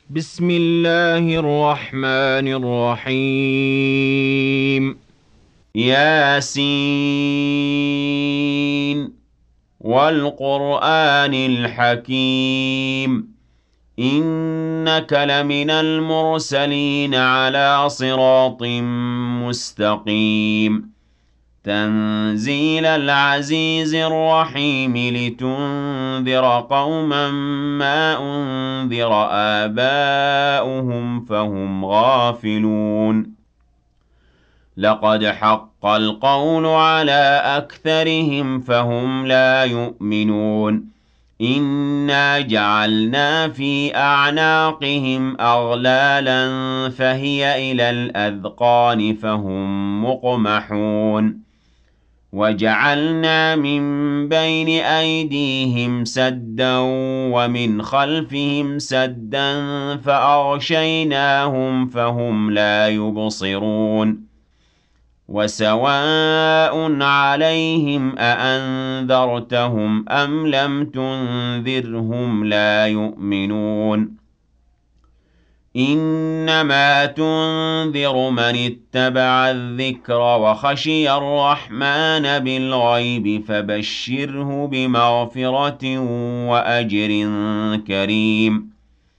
بسم الله الرحمن الرحيم. ياسين والقرآن الحكيم إنك لمن المرسلين على صراط مستقيم تنزيل العزيز الرحيم لتنذر قوما ما أنذر آباؤهم فهم غافلون لقد حق القول على أكثرهم فهم لا يؤمنون إنا جعلنا في أعناقهم أغلالا فهي إلى الأذقان فهم مقمحون وجعلنا من بين أيديهم سدا ومن خلفهم سدا فأغشيناهم فهم لا يبصرون وسواء عليهم أأنذرتهم أم لم تنذرهم لا يؤمنون إنما تنذر من اتبع الذكر وخشي الرحمن بالغيب فبشره بمغفرة وأجر كريم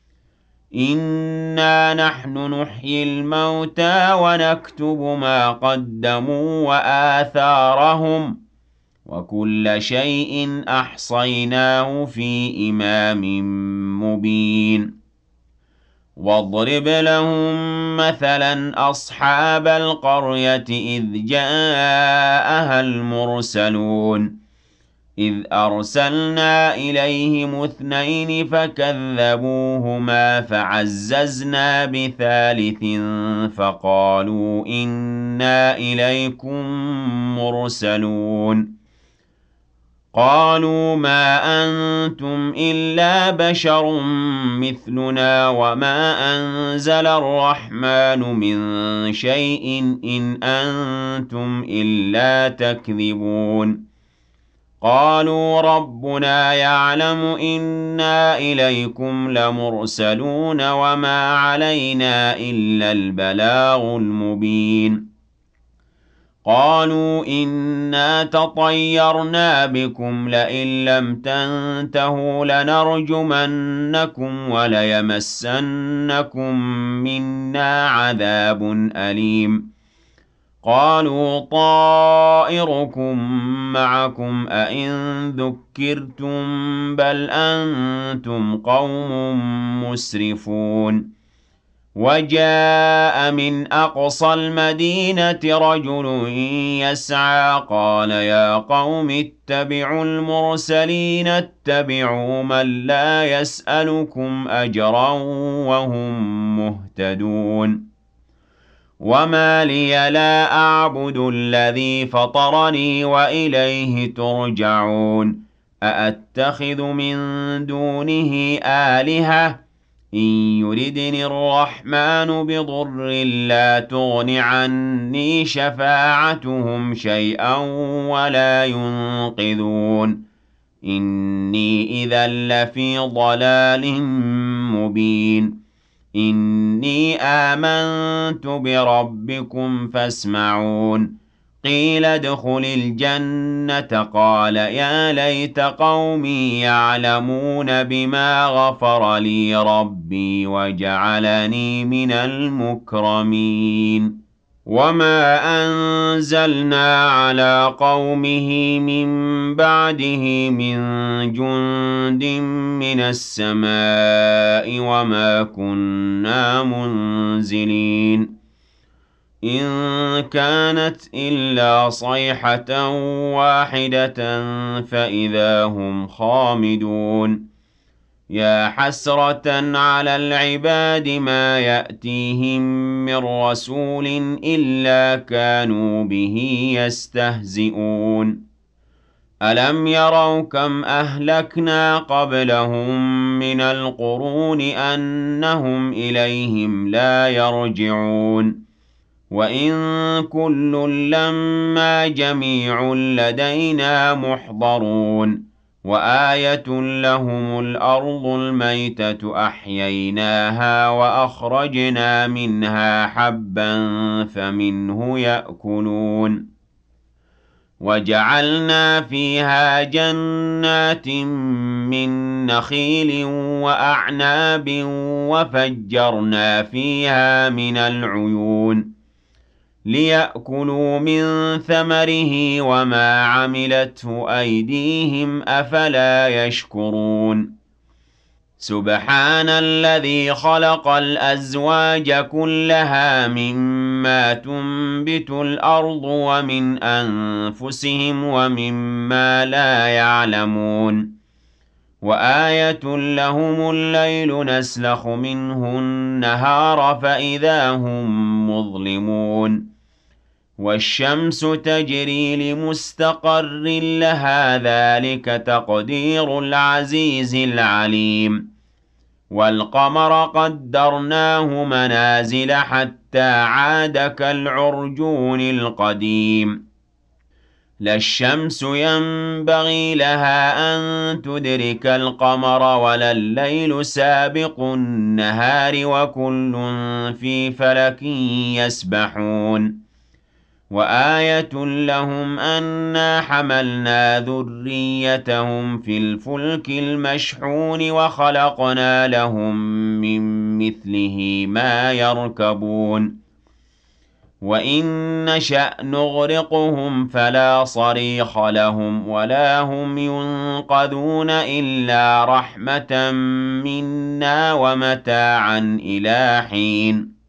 إنا نحن نحيي الموتى ونكتب ما قدموا وآثارهم وكل شيء أحصيناه في إمام مبين واضرب لهم مثلا أصحاب القرية إذ جاءها المرسلون إذ أرسلنا إليهم اثنين فكذبوهما فعززنا بثالث فقالوا إنا إليكم مرسلون قالوا ما أنتم إلا بشر مثلنا وما أنزل الرحمن من شيء إن أنتم إلا تكذبون قالوا ربنا يعلم إنا إليكم لمرسلون وما علينا إلا البلاغ المبين قالوا إنا تطيرنا بكم لئن لم تنتهوا لنرجمنكم وليمسنكم منا عذاب أليم قالوا طائركم معكم أئن ذكرتم بل أنتم قوم مسرفون وجاء من أقصى المدينة رجل يسعى قال يا قوم اتبعوا المرسلين اتبعوا من لا يسألكم أجرا وهم مهتدون وما لي لا أعبد الذي فطرني وإليه ترجعون أأتخذ من دونه آلهة إن يردني الرحمن بضر لا تغن عني شفاعتهم شيئا ولا ينقذون إني إذا لفي ضلال مبين إني آمنت بربكم فاسمعون قيل ادخل الجنة قال يا ليت قومي يعلمون بما غفر لي ربي وجعلني من المكرمين وما أنزلنا على قومه من بعده من جند من السماء وما كنا منزلين إن كانت إلا صيحة واحدة فإذا هم خامدون يا حسرة على العباد ما يأتيهم من رسول إلا كانوا به يستهزئون ألم يروا كم أهلكنا قبلهم من القرون أنهم إليهم لا يرجعون وإن كل لما جميع لدينا محضرون وآية لهم الأرض الميتة أحييناها وأخرجنا منها حبا فمنه يأكلون وجعلنا فيها جنات من نخيل وأعناب وفجرنا فيها من العيون ليأكلوا من ثمره وما عملته أيديهم أفلا يشكرون سبحان الذي خلق الأزواج كلها مما تنبت الأرض ومن أنفسهم ومما لا يعلمون وآية لهم الليل نسلخ منه النهار فإذا هم مظلمون والشمس تجري لمستقر لها ذلك تقدير العزيز العليم والقمر قدرناه منازل حتى عاد كالعرجون القديم لا الشمس ينبغي لها أن تدرك القمر ولا الليل سابق النهار وكل في فلك يسبحون وآية لهم أنا حملنا ذريتهم في الفلك المشحون وخلقنا لهم من مثله ما يركبون وإن نشأ نغرقهم فلا صريخ لهم ولا هم ينقذون إلا رحمة منا ومتاعا إلى حين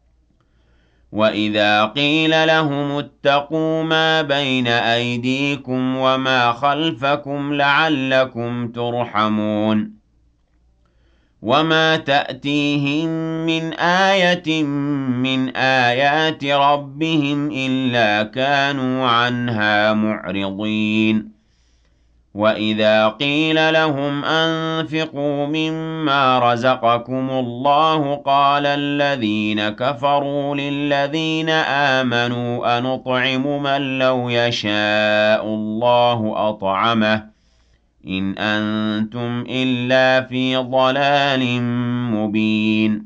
وإذا قيل لهم اتقوا ما بين أيديكم وما خلفكم لعلكم ترحمون وما تأتيهم من آية من آيات ربهم إلا كانوا عنها معرضين وإذا قيل لهم أنفقوا مما رزقكم الله قال الذين كفروا للذين آمنوا أنطعم من لو يشاء الله أطعمه إن أنتم إلا في ضلال مبين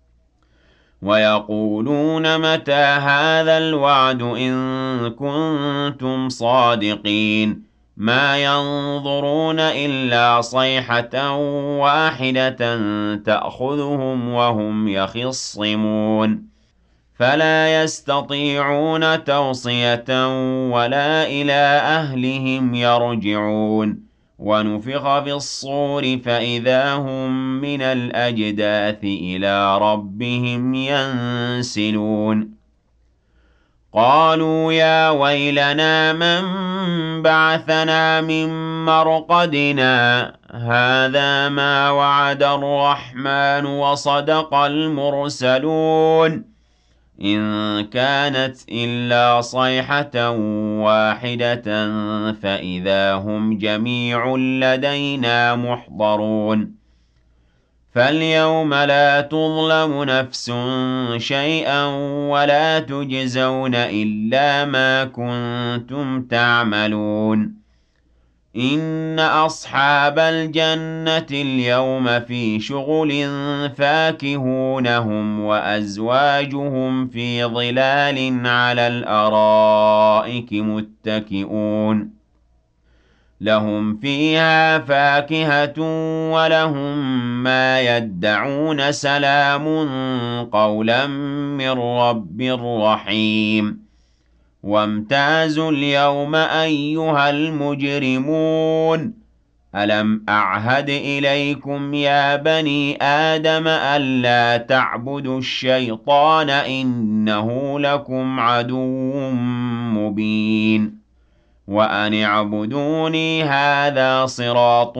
ويقولون متى هذا الوعد إن كنتم صادقين ما ينظرون إلا صيحة واحدة تأخذهم وهم يخصمون فلا يستطيعون توصية ولا إلى أهلهم يرجعون ونفخ في الصور فإذا هم من الأجداث إلى ربهم ينسلون قالوا يا ويلنا من بعثنا من مرقدنا هذا ما وعد الرحمن وصدق المرسلون إن كانت إلا صيحة واحدة فإذا هم جميع لدينا محضرون فاليوم لا تظلم نفس شيئا ولا تجزون إلا ما كنتم تعملون إن أصحاب الجنة اليوم في شغل فاكهون هم وأزواجهم في ظلال على الأرائك متكئون لهم فيها فاكهة ولهم ما يدعون سلام قولا من رب رحيم وامتازوا اليوم أيها المجرمون ألم أعهد إليكم يا بني آدم ألا تعبدوا الشيطان إنه لكم عدو مبين وأن اعبدوني هذا صراط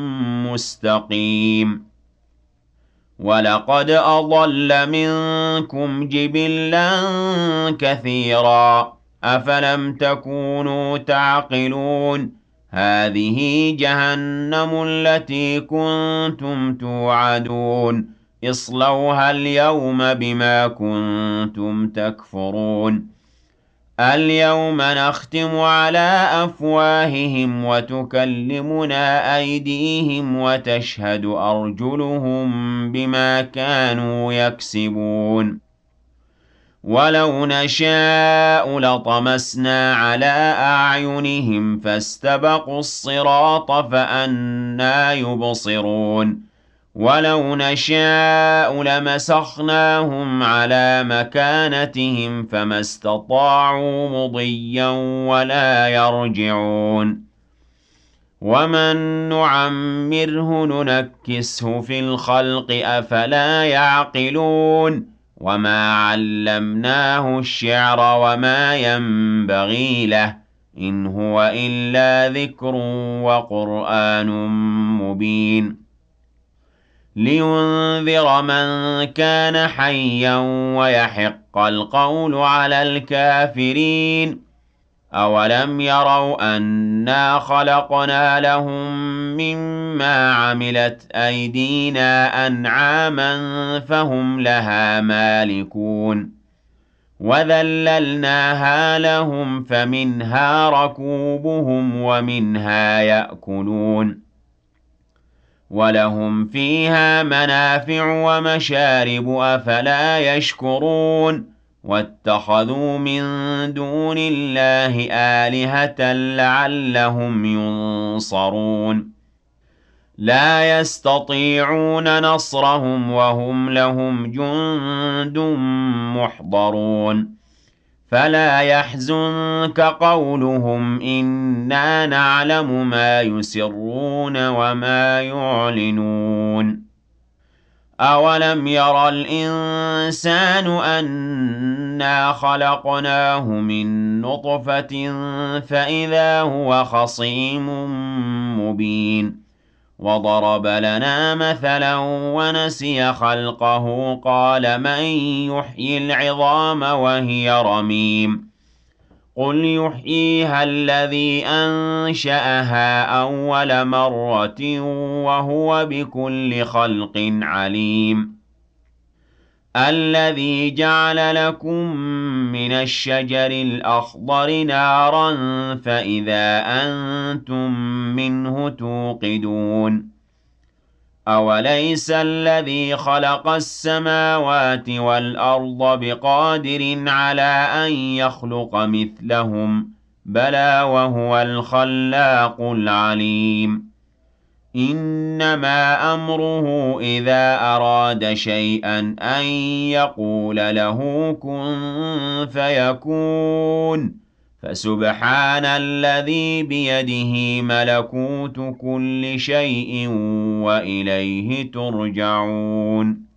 مستقيم ولقد أضل منكم جبلا كثيرا أفلم تكونوا تعقلون هذه جهنم التي كنتم توعدون اصلوها اليوم بما كنتم تكفرون اليوم نختم على أفواههم وتكلمنا أيديهم وتشهد أرجلهم بما كانوا يكسبون ولو نشاء لطمسنا على أعينهم فاستبقوا الصراط فأنى يبصرون ولو نشاء لمسخناهم على مكانتهم فما استطاعوا مضيا ولا يرجعون ومن نعمره ننكسه في الخلق أفلا يعقلون وما علمناه الشعر وما ينبغي له إن هو إلا ذكر وقرآن مبين لينذر من كان حيا ويحق القول على الكافرين أولم يروا أنا خلقنا لهم مما عملت أيدينا أنعاما فهم لها مالكون وذللناها لهم فمنها ركوبهم ومنها يأكلون ولهم فيها منافع ومشارب أفلا يشكرون واتخذوا من دون الله آلهة لعلهم ينصرون لا يستطيعون نصرهم وهم لهم جند محضرون فلا يحزنك قولهم إنا نعلم ما يسرون وما يعلنون أولم ير الإنسان أنا خلقناه من نطفة فإذا هو خصيم مبين وضرب لنا مثلا ونسي خلقه قال من يحيي العظام وهي رميم قل يحييها الذي أنشأها أول مرة وهو بكل خلق عليم الذي جعل لكم من الشجر الأخضر نارا فإذا أنتم منه توقدون أوليس الذي خلق السماوات والأرض بقادر على أن يخلق مثلهم بلى وهو الخلاق العليم إنما أمره إذا أراد شيئا أن يقول له كن فيكون فسبحان الذي بيده ملكوت كل شيء وإليه ترجعون